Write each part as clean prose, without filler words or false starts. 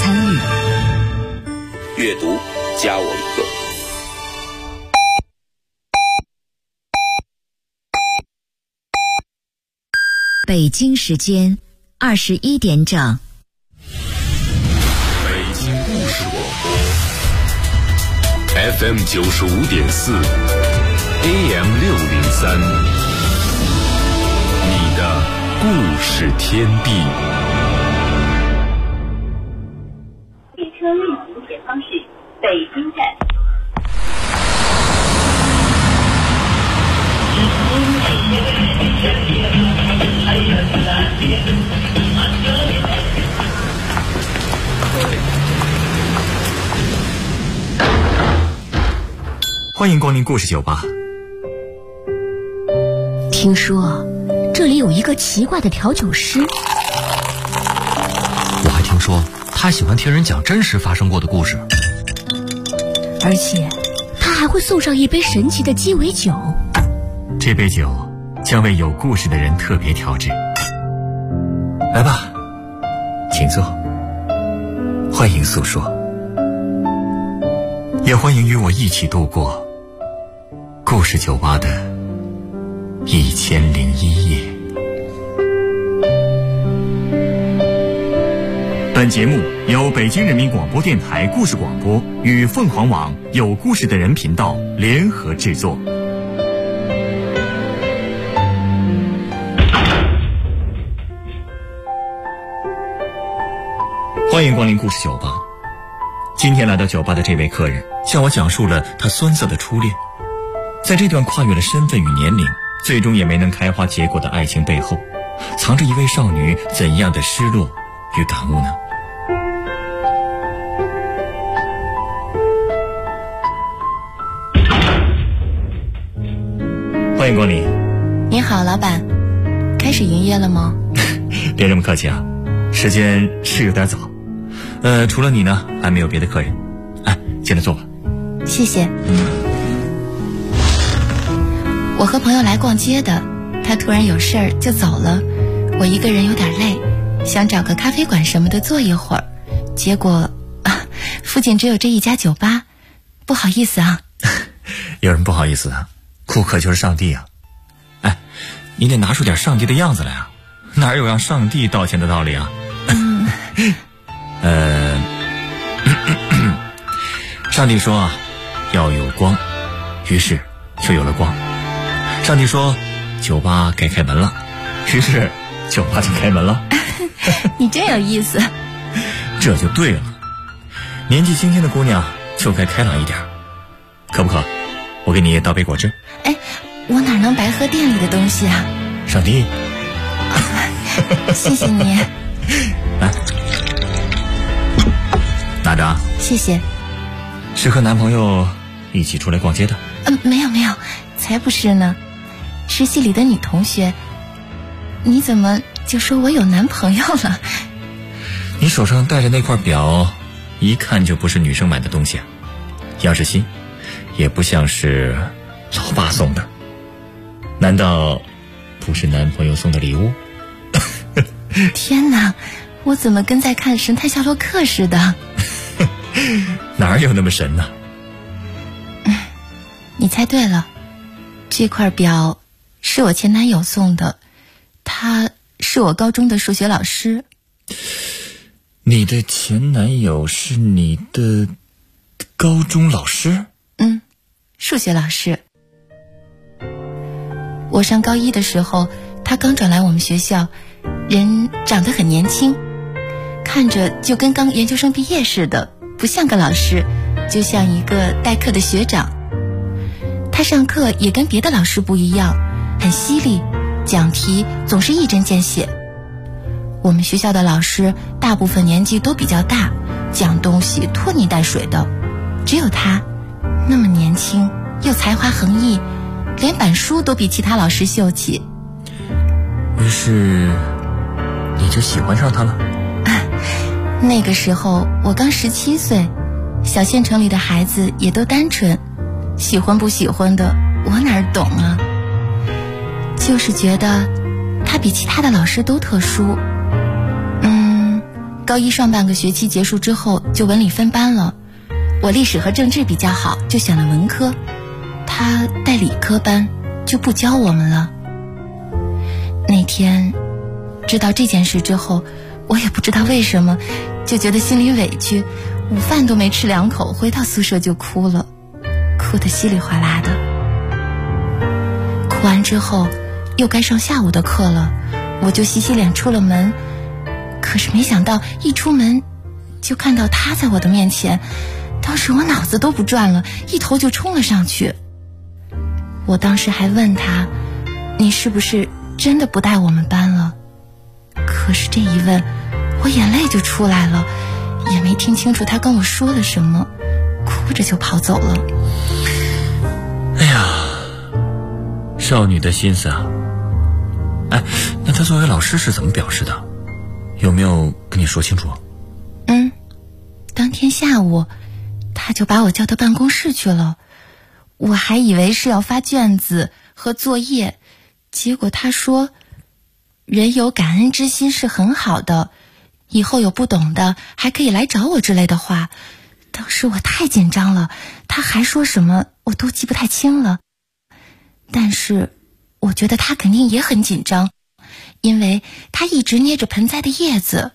参与。 阅读加我一个。 北京时间21点整。 北京故事广播 FM 95.4 AM 603，你的故事天地。 列车运行前方是北京站。 欢迎光临故事酒吧。 听说这里有一个奇怪的调酒师， 我还听说他喜欢听人讲真实发生过的故事， 而且他还会送上一杯神奇的鸡尾酒。 这杯酒将为有故事的人特别调制。来吧，请坐，欢迎诉说，也欢迎与我一起度过故事酒吧的1001夜。本节目由北京人民广播电台故事广播与凤凰网有故事的人频道联合制作。欢迎光临故事酒吧。今天来到酒吧的这位客人向我讲述了他酸涩的初恋，在这段跨越了身份与年龄，最终也没能开花结果的爱情背后，藏着一位少女怎样的失落与感悟呢？欢迎光临。 你好，老板，开始营业了吗？ 别这么客气啊，时间是有点早。除了你呢，还没有别的客人。哎，进来坐吧。 谢谢。我和朋友来逛街的，他突然有事儿就走了，我一个人有点累，想找个咖啡馆什么的坐一会儿，结果附近只有这一家酒吧，不好意思啊。 有人不好意思啊？顾客就是上帝啊！哎，你得拿出点上帝的样子来啊！哪有让上帝道歉的道理啊？上帝说啊，要有光，于是就有了光。上帝说，酒吧该开门了，于是酒吧就开门了。 你真有意思。 这就对了，年纪轻轻的姑娘就该开朗一点。渴不渴？我给你倒杯果汁。 哎，我哪能白喝店里的东西啊？ 上帝。 谢谢你。 来，拿着啊。 谢谢。 是和男朋友一起出来逛街的？ 没有，才不是呢，是系里的女同学。你怎么就说我有男朋友了？ 你手上戴着那块表，一看就不是女生买的东西啊，样式新，也不像是老爸送的。难道不是男朋友送的礼物？ 天哪，我怎么跟在看神探夏洛克似的？ 哪有那么神呢？ 你猜对了，这块表是我前男友送的，他是我高中的数学老师。 你的前男友是你的高中老师？ 数学老师。我上高一的时候，他刚转来我们学校，人长得很年轻，看着就跟刚研究生毕业似的，不像个老师，就像一个代课的学长。他上课也跟别的老师不一样，很犀利，讲题总是一针见血。我们学校的老师大部分年纪都比较大，讲东西拖泥带水的，只有他那么年轻又才华横溢，连板书都比其他老师秀气。 于是你就喜欢上他了？ 那个时候我刚17岁，小县城里的孩子也都单纯，喜欢不喜欢的我哪儿懂啊，就是觉得他比其他的老师都特殊。 高一上半个学期结束之后就文理分班了，我历史和政治比较好，就选了文科，他带理科班，就不教我们了。那天知道这件事之后，我也不知道为什么就觉得心里委屈，午饭都没吃2口，回到宿舍就哭了，哭得稀里哗啦的。哭完之后又该上下午的课了，我就洗洗脸出了门，可是没想到一出门就看到他在我的面前，当时我脑子都不转了，一头就冲了上去。我当时还问他，你是不是真的不带我们班了？可是这一问，我眼泪就出来了，也没听清楚他跟我说了什么，哭着就跑走了。 哎呀，少女的心思啊！哎，那他作为老师是怎么表示的？有没有跟你说清楚？ 当天下午他就把我叫到办公室去了，我还以为是要发卷子和作业，结果他说人有感恩之心是很好的，以后有不懂的还可以来找我之类的话。当时我太紧张了，他还说什么我都记不太清了，但是我觉得他肯定也很紧张，因为他一直捏着盆栽的叶子。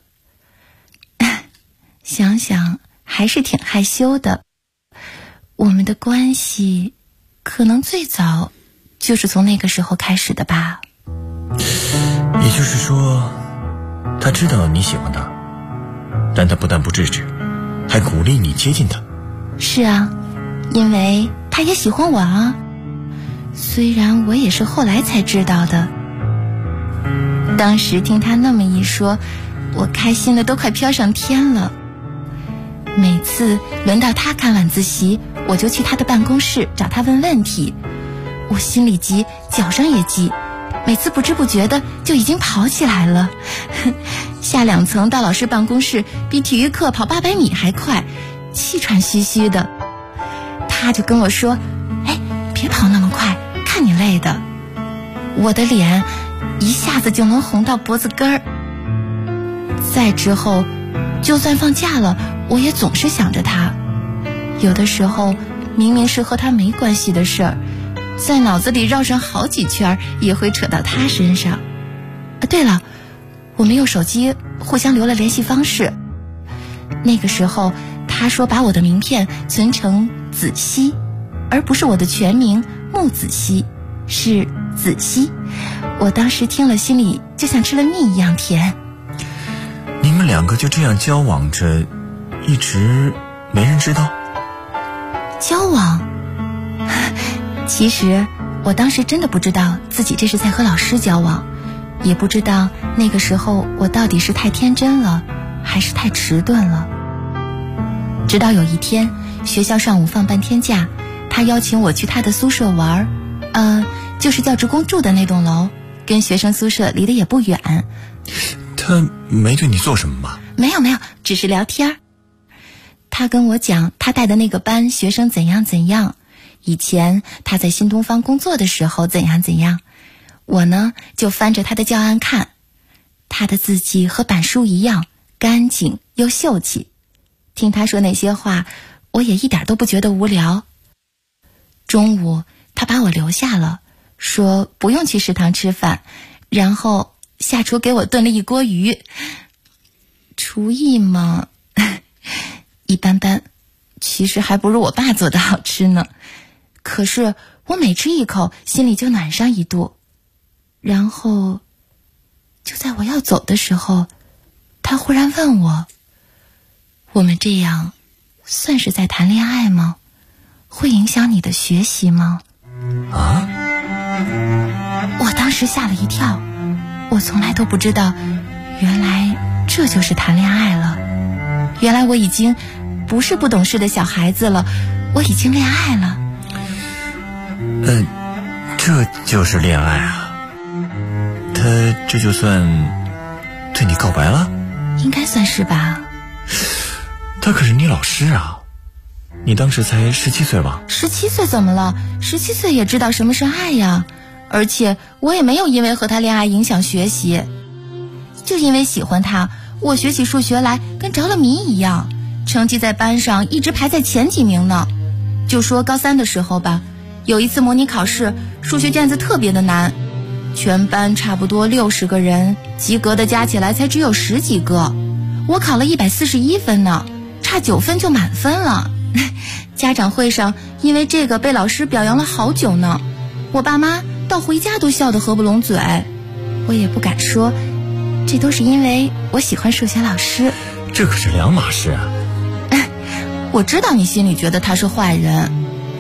想想还是挺害羞的，我们的关系可能最早就是从那个时候开始的吧。 也就是说，他知道你喜欢他，但他不但不制止，还鼓励你接近他。 是啊，因为他也喜欢我啊，虽然我也是后来才知道的。当时听他那么一说，我开心的都快飘上天了。每次轮到他看晚自习，我就去他的办公室找他问问题，我心里急，脚上也急，每次不知不觉的就已经跑起来了。下2层到老师办公室比体育课跑800米还快，气喘吁吁的。他就跟我说，别跑那么快，看你累的。我的脸一下子就能红到脖子根儿。再之后就算放假了，我也总是想着他，有的时候明明是和他没关系的事儿，在脑子里绕上好几圈也会扯到他身上。对了，我们用手机互相留了联系方式。那个时候他说把我的名片存成子熙，而不是我的全名穆子熙，是子熙。我当时听了心里就像吃了蜜一样甜。 你们2个就这样交往着，一直没人知道？ 交往？其实我当时真的不知道自己这是在和老师交往，也不知道那个时候我到底是太天真了还是太迟钝了。直到有一天学校上午放半天假，他邀请我去他的宿舍玩，就是教职工住的那栋楼，跟学生宿舍离得也不远。 他没对你做什么吧？ 没有，只是聊天。他跟我讲他带的那个班学生怎样怎样，以前他在新东方工作的时候怎样怎样。我呢就翻着他的教案看，他的字迹和板书一样干净又秀气。听他说那些话，我也一点都不觉得无聊。中午他把我留下了，说不用去食堂吃饭，然后下厨给我炖了一锅鱼。厨艺嘛一般般，其实还不如我爸做的好吃呢。可是我每吃一口心里就暖上一度。然后就在我要走的时候，他忽然问我，我们这样算是在谈恋爱吗？会影响你的学习吗？我当时吓了一跳，我从来都不知道，原来这就是谈恋爱了。原来我已经不是不懂事的小孩子了，我已经恋爱了。 这就是恋爱啊？他这就算对你告白了？ 应该算是吧。 他可是你老师啊，你当时才17岁吧？17 岁怎么了？17岁也知道什么是爱呀。而且我也没有因为和他恋爱影响学习，就因为喜欢他， 我学起数学来跟着了迷一样，成绩在班上一直排在前几名呢。就说高3的时候吧，有一次模拟考试，数学卷子特别的难，全班差不多60个人，及格的加起来才只有10几个。我考了141分呢，差9分就满分了。家长会上因为这个被老师表扬了好久呢，我爸妈到回家都笑得合不拢嘴。我也不敢说，这都是因为我喜欢数学老师。 这可是两码事啊。 我知道你心里觉得他是坏人，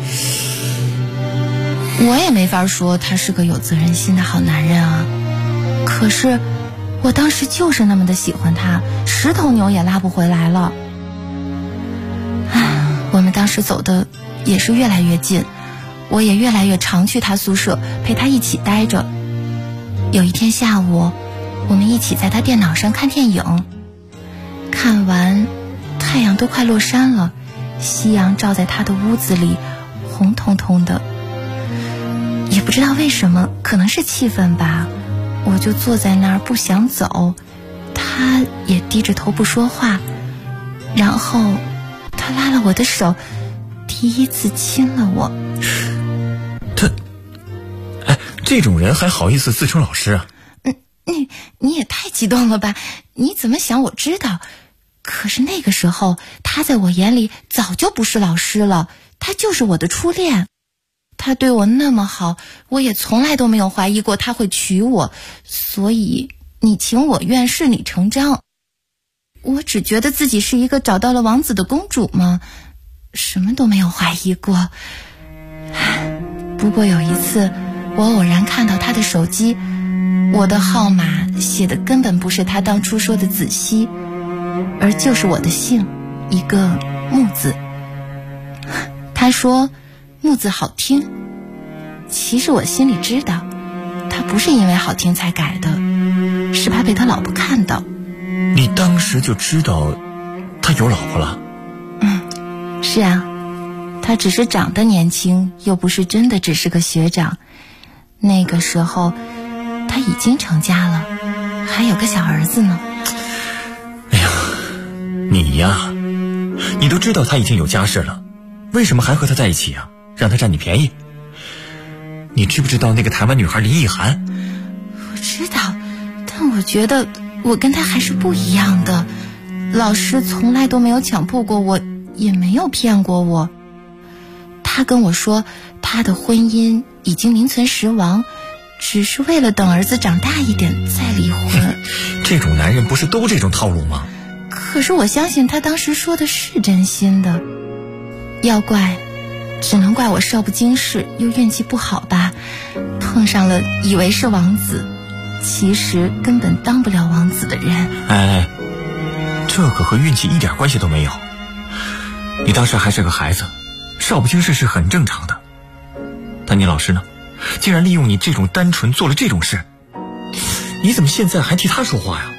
我也没法说他是个有责任心的好男人啊。可是我当时就是那么的喜欢他，10头牛也拉不回来了。我们当时走的也是越来越近，我也越来越常去他宿舍陪他一起待着。有一天下午，我们一起在他电脑上看电影，看完太阳都快落山了，夕阳照在他的屋子里，红彤彤的。也不知道为什么，可能是气氛吧，我就坐在那儿不想走，他也低着头不说话。然后他拉了我的手，第一次亲了我。 这种人还好意思自称老师啊？ 你也太激动了吧？你怎么想我知道？可是那个时候他在我眼里早就不是老师了，他就是我的初恋。他对我那么好，我也从来都没有怀疑过他会娶我，所以你情我愿，顺理成章。我只觉得自己是一个找到了王子的公主嘛，什么都没有怀疑过。不过有一次我偶然看到他的手机，我的号码写的根本不是他当初说的子熙，而就是我的姓，一个木字。他说木字好听，其实我心里知道他不是因为好听才改的，是怕被他老婆看到。 你当时就知道他有老婆了？ 是啊，他只是长得年轻，又不是真的只是个学长。那个时候他已经成家了，还有个小儿子呢。 哎呀，你呀，你都知道他已经有家室了，为什么还和他在一起啊？让他占你便宜？你知不知道那个台湾女孩林奕涵？ 我知道，但我觉得我跟他还是不一样的。老师从来都没有强迫过我，也没有骗过我。他跟我说他的婚姻已经名存实亡，只是为了等儿子长大一点再离婚。 这种男人不是都这种套路吗？ 可是我相信他当时说的是真心的。要怪只能怪我少不经事又运气不好吧，碰上了以为是王子，其实根本当不了王子的人。 哎，这个和运气一点关系都没有。你当时还是个孩子，少不经事是很正常的。但你老师呢，竟然利用你这种单纯做了这种事，你怎么现在还替他说话呀？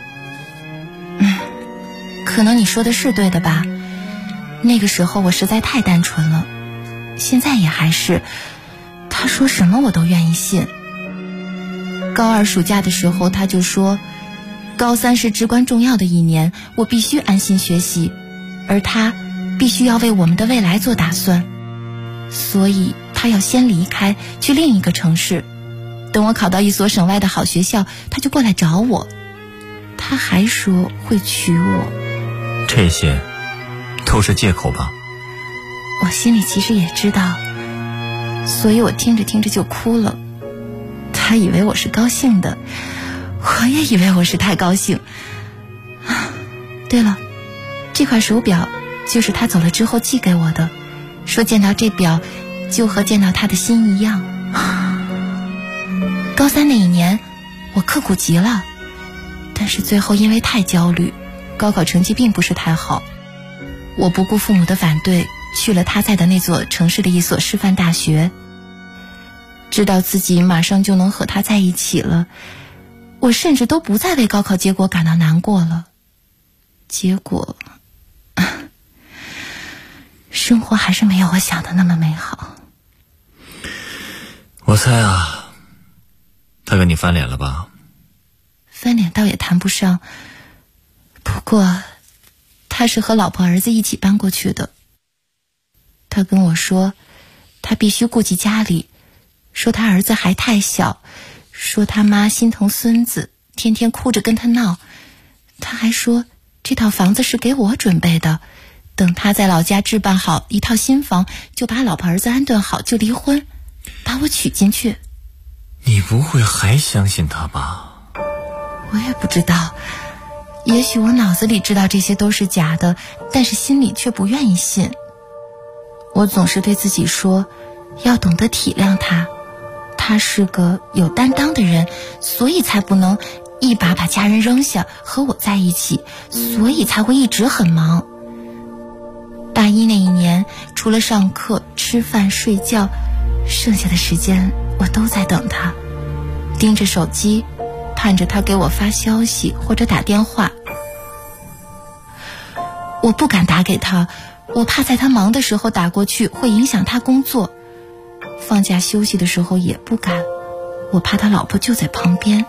可能你说的是对的吧，那个时候我实在太单纯了，现在也还是，他说什么我都愿意信。高2暑假的时候他就说，高3是至关重要的一年，我必须安心学习，而他必须要为我们的未来做打算，所以他要先离开去另一个城市，等我考到一所省外的好学校，他就过来找我。他还说会娶我。 这些都是借口吧？ 我心里其实也知道，所以我听着听着就哭了。他以为我是高兴的，我也以为我是太高兴。对了，这块手表就是他走了之后寄给我的，说见到这表就和见到他的心一样。高3那一年我刻苦极了，但是最后因为太焦虑，高考成绩并不是太好。我不顾父母的反对，去了他在的那座城市的一所师范大学。知道自己马上就能和他在一起了，我甚至都不再为高考结果感到难过了。结果生活还是没有我想的那么美好。 我猜啊，他跟你翻脸了吧？ 翻脸倒也谈不上，不过他是和老婆儿子一起搬过去的。他跟我说他必须顾及家里，说他儿子还太小，说他妈心疼孙子，天天哭着跟他闹。他还说这套房子是给我准备的，等他在老家置办好一套新房，就把老婆儿子安顿好，就离婚，把我娶进去。 你不会还相信他吧？ 我也不知道，也许我脑子里知道这些都是假的，但是心里却不愿意信。我总是对自己说，要懂得体谅他，他是个有担当的人，所以才不能一把把家人扔下和我在一起，所以才会一直很忙。大一那一年，除了上课、吃饭、睡觉，剩下的时间我都在等他，盯着手机，盼着他给我发消息或者打电话。我不敢打给他，我怕在他忙的时候打过去会影响他工作。放假休息的时候也不敢，我怕他老婆就在旁边。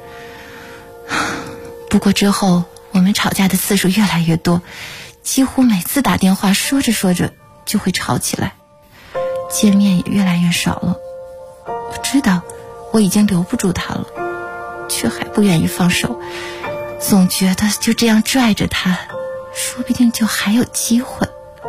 不过之后我们吵架的次数越来越多，几乎每次打电话说着说着就会吵起来，见面也越来越少了。我知道我已经留不住他了，却还不愿意放手，总觉得就这样拽着他，说不定就还有机会。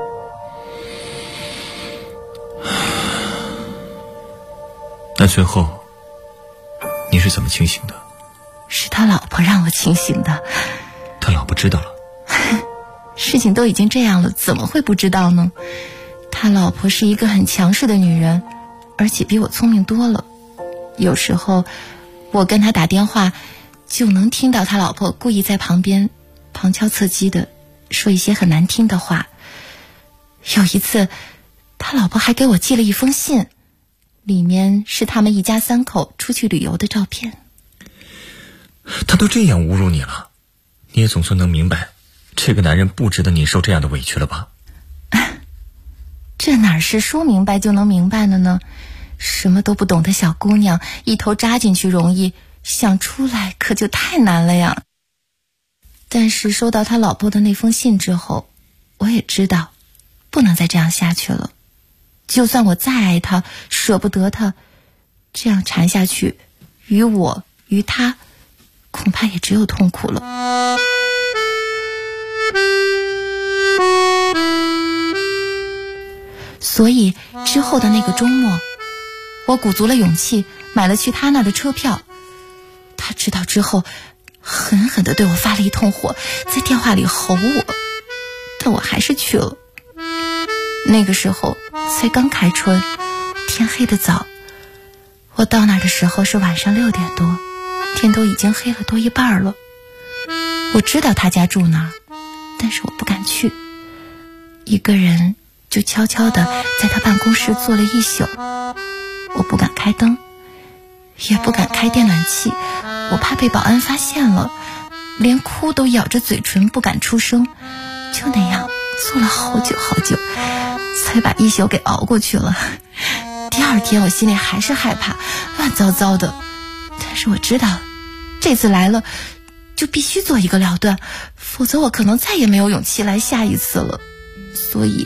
那最后你是怎么清醒的？ 是他老婆让我清醒的。 他老婆知道了？ 事情都已经这样了，怎么会不知道呢？他老婆是一个很强势的女人，而且比我聪明多了。有时候我跟他打电话，就能听到他老婆故意在旁边旁敲侧击的说一些很难听的话。有一次他老婆还给我寄了一封信，里面是他们一家3口出去旅游的照片。 他都这样侮辱你了，你也总算能明白这个男人不值得你受这样的委屈了吧？ 这哪是说明白就能明白的呢？什么都不懂的小姑娘，一头扎进去容易，想出来可就太难了呀。但是收到他老婆的那封信之后，我也知道不能再这样下去了。就算我再爱他，舍不得他，这样缠下去，于我于他恐怕也只有痛苦了。所以之后的那个周末，我鼓足了勇气买了去他那的车票。他知道之后狠狠地对我发了一通火，在电话里吼我，但我还是去了。那个时候才刚开春，天黑得早。我到那儿的时候是晚上6点多，天都已经黑了多一半了。我知道他家住哪儿，但是我不敢去，一个人就悄悄地在他办公室坐了一宿。我不敢开灯，也不敢开电暖气，我怕被保安发现了，连哭都咬着嘴唇不敢出声。就那样坐了好久好久，才把一宿给熬过去了。第二天我心里还是害怕，乱糟糟的，但是我知道这次来了就必须做一个了断，否则我可能再也没有勇气来下一次了。所以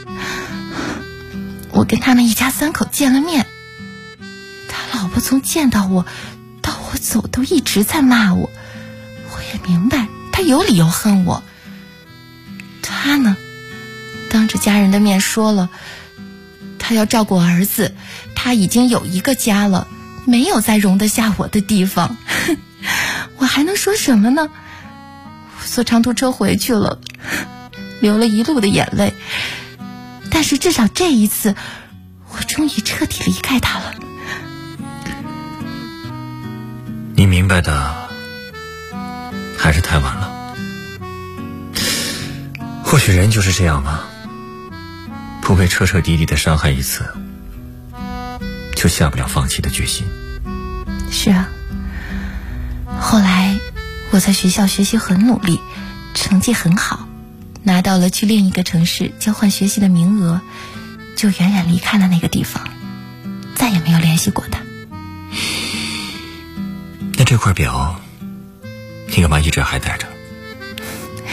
我跟他们一家3口见了面。他老婆从见到我到我走都一直在骂我，我也明白他有理由恨我。他呢，当着家人的面说了，他要照顾儿子，他已经有一个家了，没有再容得下我的地方。我还能说什么呢？我坐长途车回去了，流了一路的眼泪，但是至少这一次我终于彻底离开他了。 你明白的还是太晚了。或许人就是这样吧，不被彻彻底底的伤害一次，就下不了放弃的决心。 是啊，后来我在学校学习很努力，成绩很好，拿到了去另一个城市交换学习的名额，就远远离开了那个地方，再也没有联系过他。 那这块表你干嘛一直还戴着？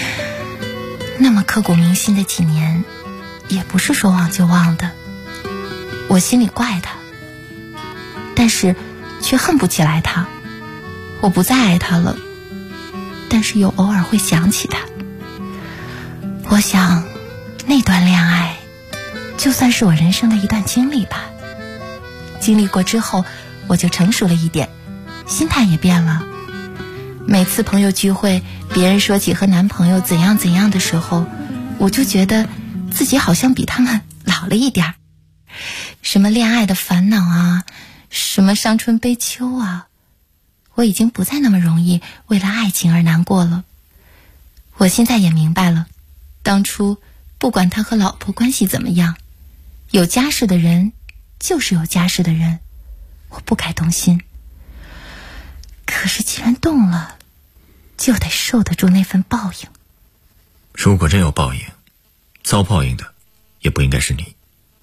那么刻骨铭心的几年，也不是说忘就忘的。我心里怪他，但是却恨不起来他。我不再爱他了，但是又偶尔会想起他。我想那段恋爱就算是我人生的一段经历吧。经历过之后，我就成熟了一点，心态也变了。每次朋友聚会，别人说起和男朋友怎样怎样的时候，我就觉得自己好像比他们老了一点儿。什么恋爱的烦恼啊，什么伤春悲秋啊，我已经不再那么容易为了爱情而难过了。我现在也明白了，当初不管他和老婆关系怎么样，有家室的人就是有家室的人，我不该动心。可是既然动了，就得受得住那份报应。 如果真有报应，遭报应的也不应该是你。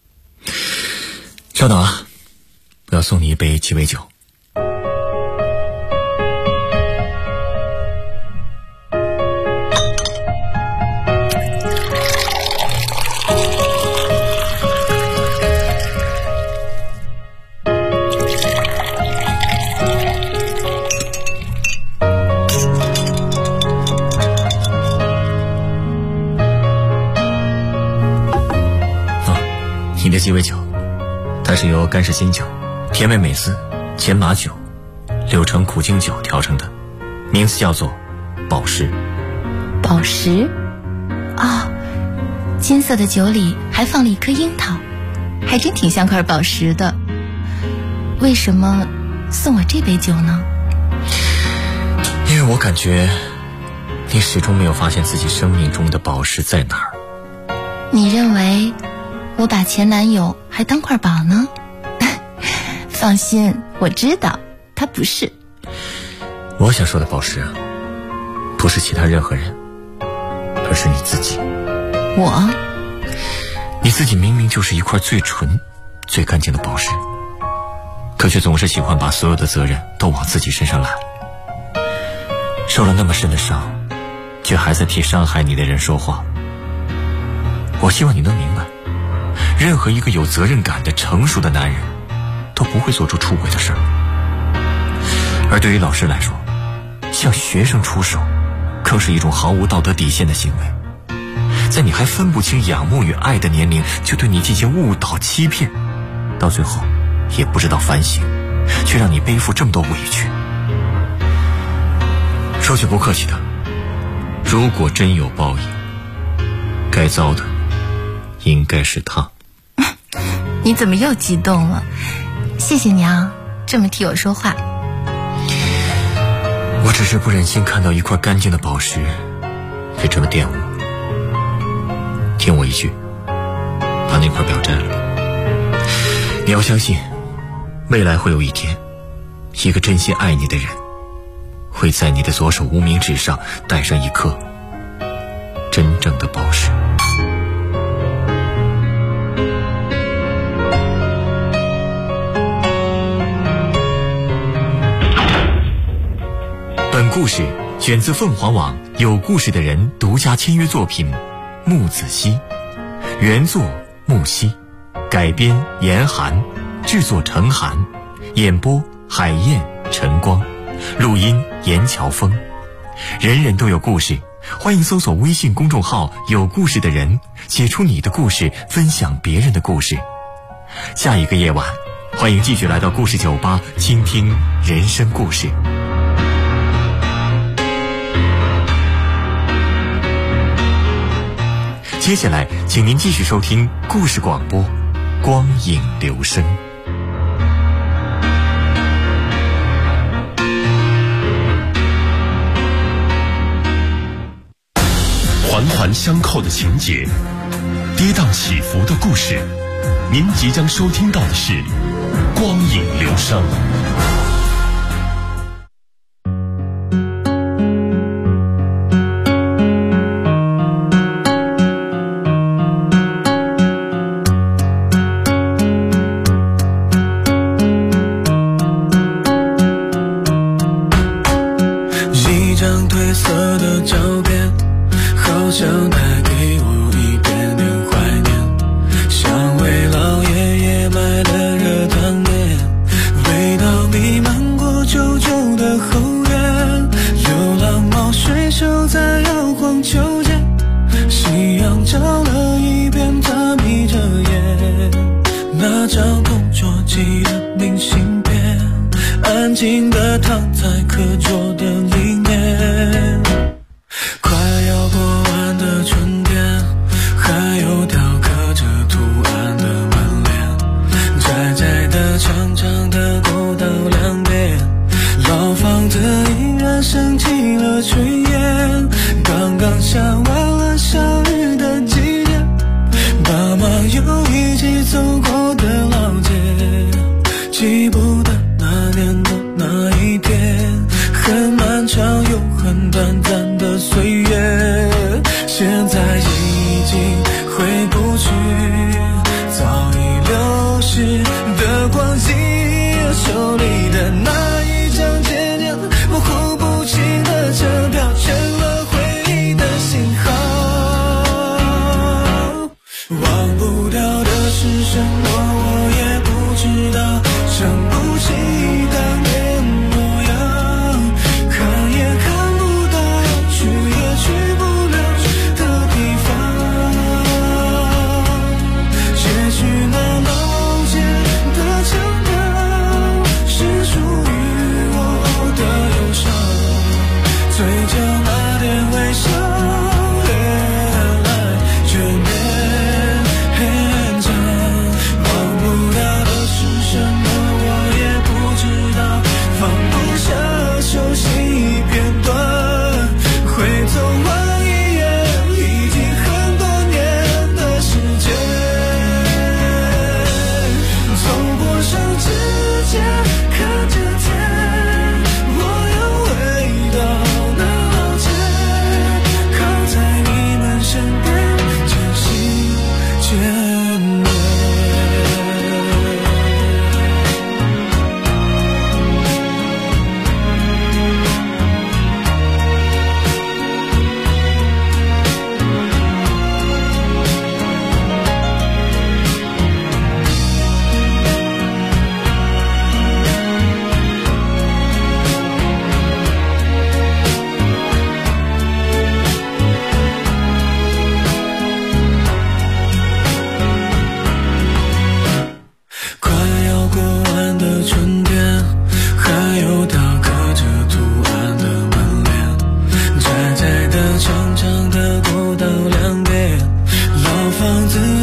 稍等啊，我要送你一杯鸡尾酒。你的鸡尾酒，它是由干式新酒、甜味美思、前马酒、柳橙苦精酒调成的，名字叫做宝石。 宝石？哦，金色的酒里还放了一颗樱桃，还真挺像块宝石的。为什么送我这杯酒呢？ 因为我感觉你始终没有发现自己生命中的宝石在哪儿。 你认为我把前男友还当块宝呢？放心，我知道他不是。 我想说的宝石啊，不是其他任何人，而是你自己。你自己明明就是一块最纯最干净的宝石，可却总是喜欢把所有的责任都往自己身上揽。受了那么深的伤，却还在替伤害你的人说话。我希望你能明白，任何一个有责任感的成熟的男人都不会做出出轨的事儿。而对于老师来说，向学生出手更是一种毫无道德底线的行为。在你还分不清仰慕与爱的年龄，就对你进行误导欺骗，到最后也不知道反省，却让你背负这么多委屈。说句不客气的，如果真有报应，该遭的应该是他。 你怎么又激动了？谢谢你啊，这么替我说话。 我只是不忍心看到一块干净的宝石被这么玷污。听我一句，把那块表摘了。你要相信，未来会有一天，一个真心爱你的人会在你的左手无名指上戴上一颗真正的宝石。本故事选自凤凰网有故事的人独家签约作品《木子熙》，原作木熙，改编严寒，制作陈寒，演播海燕、陈光，录音严乔峰。人人都有故事，欢迎搜索微信公众号有故事的人，写出你的故事，分享别人的故事。下一个夜晚，欢迎继续来到故事酒吧，倾听人生故事。接下来请您继续收听故事广播光影留声。 环环相扣的情节，跌宕起伏的故事，您即将收听到的是光影留声。 一张褪色的照片，好像太给我一点点怀念，像为老爷爷买的热汤面，味道弥漫过旧旧的后院，流浪猫睡熟在摇晃秋千，夕阳照了一遍，他眯着眼，那张同桌寄的明信片，安静地躺在课桌的里面。快要过完的春天，还有条刻着图案的门帘，窄窄的长长的过道两边，老房子依然升起了炊烟，刚刚下完了小雨的季节，爸妈又一起走过的老街，记不得那年的那一天，很漫长又很短暂的岁月，现在已经回不去早已流逝的光景，手里的那一张渐渐模糊不清的车票，成了回忆的信号。忘不掉的是什么我也不知道，想不起当年模样，看也看不到，去也去不了的地方，也许那老街的腔调是属于我的忧伤，嘴角那点微笑越来越绵长，忘不掉的是什么我也不知道，放不下熟悉片段，会走完一页已经很多年的时间，走过上指尖看着天，我又回到那老街，靠在你们身边渐行渐远。快要过完的春天，还有条刻着图案的门帘，窄窄的长长的过道两边，老房子